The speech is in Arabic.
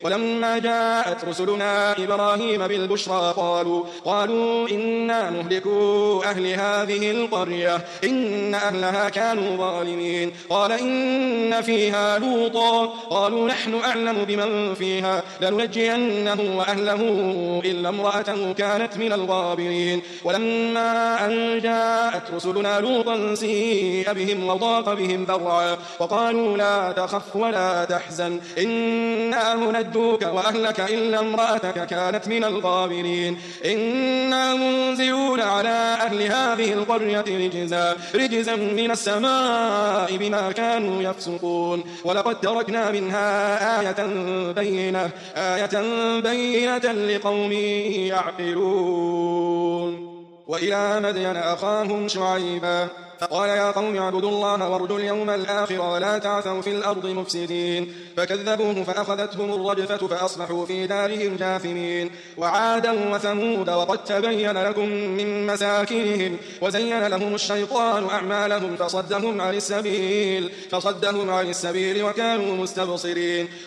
ولما جاءت رسلنا إبراهيم بالبشرى قالوا إنا مهلكو أهل هذه القرية إن أهلها كانوا ظالمين قال إن فيها لوطا قالوا نحن أعلم بمن فيها لننجينه وأهله إلا امرأته كانت من الغابرين ولما أن جاءت رسلنا لوطا سيء بهم وضاق بهم ذرعا وقالوا لا تخف ولا تحزن إنا منجوك وأهلك إلا امرأتك كانت من الغابرين إنا منزلون على أهل هذه القرية رجزا من السماء بما كانوا يفسقون ولقد تركنا منها آية بينة لقوم يعقلون وإلى مدين أخاهم شعيبا فقال يا قوم اعبدوا الله وارجوا اليوم الآخر ولا تعثوا في الأرض مفسدين فكذبوه فأخذتهم الرجفة فأصبحوا في دارهم جاثمين وعادا وثمود وقد تبين لكم من مساكنهم وزين لهم الشيطان أعمالهم فصدهم عن السبيل وكانوا مستبصرين